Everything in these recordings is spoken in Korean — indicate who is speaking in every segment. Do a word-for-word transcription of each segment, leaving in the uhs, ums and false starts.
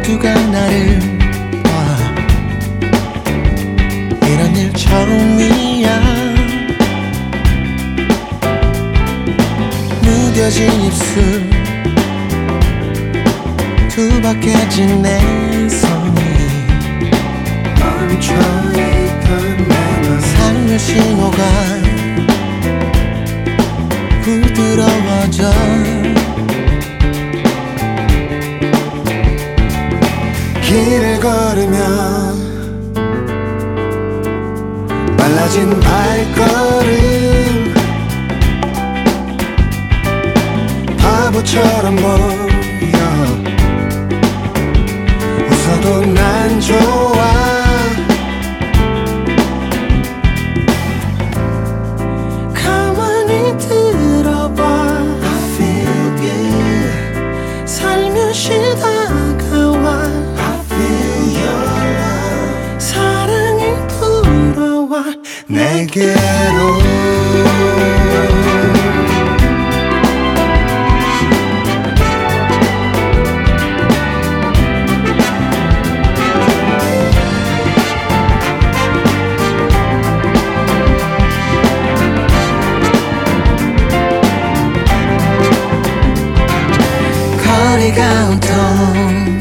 Speaker 1: 모두가 나를 봐. 이런 일 처음이야. 무뎌진 입술 두박해진 내 손이 멈춰있던 내 삶의 신호가 부드러워져. 길을 걸으면 빨라진 발걸음 바보처럼 보여. 웃어도 난 좋아. 가만히 들어봐. I feel good. 살며시 다가와. I feel your love. 사랑이 불어와 내게로. 거리가 온통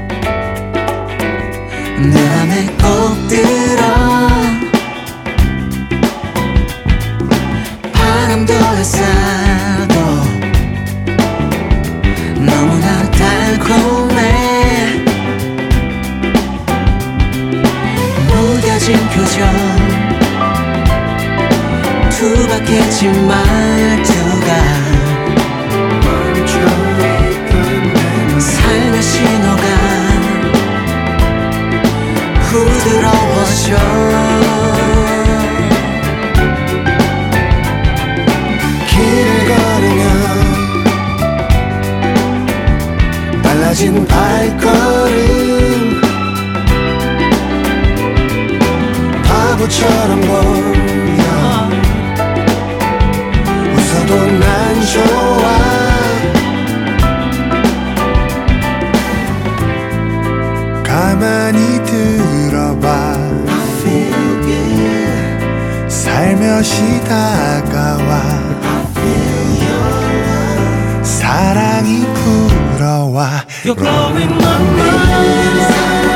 Speaker 1: 내 맘에 꼭 들어. 바람도 햇살도 너무나 달콤해. 무뎌진 표정 투박해진 말투가 삶의 신호가 부드러워져. 길을 걸으면 빨라진 발걸음 바보처럼 보여. 웃어도 난 좋아. 가만히 들어봐. I feel good. 살며시 다가와. I feel your love. 사랑이 불어와.
Speaker 2: You're blowing my mind.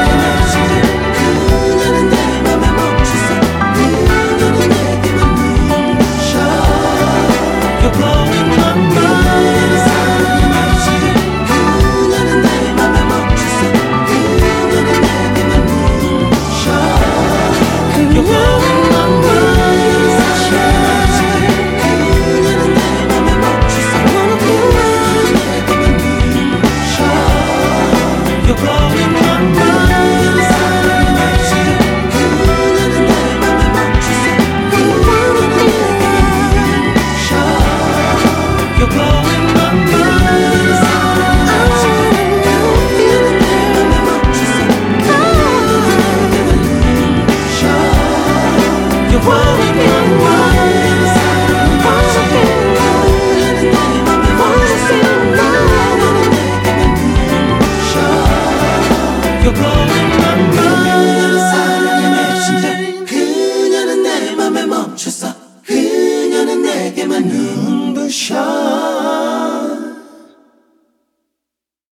Speaker 1: 그녀는 내 맘에 멈췄어. 그녀는 내게만 눈부셔.
Speaker 2: You're blowing my mind.
Speaker 1: 그녀는 내 맘에 멈췄어. 그녀는 내게만 눈부셔.
Speaker 2: You're blowing my mind.
Speaker 1: 그녀는 내 맘에 멈췄어. 그녀는 내게만 눈부셔.
Speaker 2: You're blowing my mind.
Speaker 1: 그녀는 내 맘에 멈췄어. 그녀는 내게만 눈부셔.
Speaker 2: You're blowing my mind. You're blowing my mind. You're blowing my mind.
Speaker 1: 사랑에 맺힌 그녀는 내 맘에 멈췄어. 그녀는 내게만 눈부셔.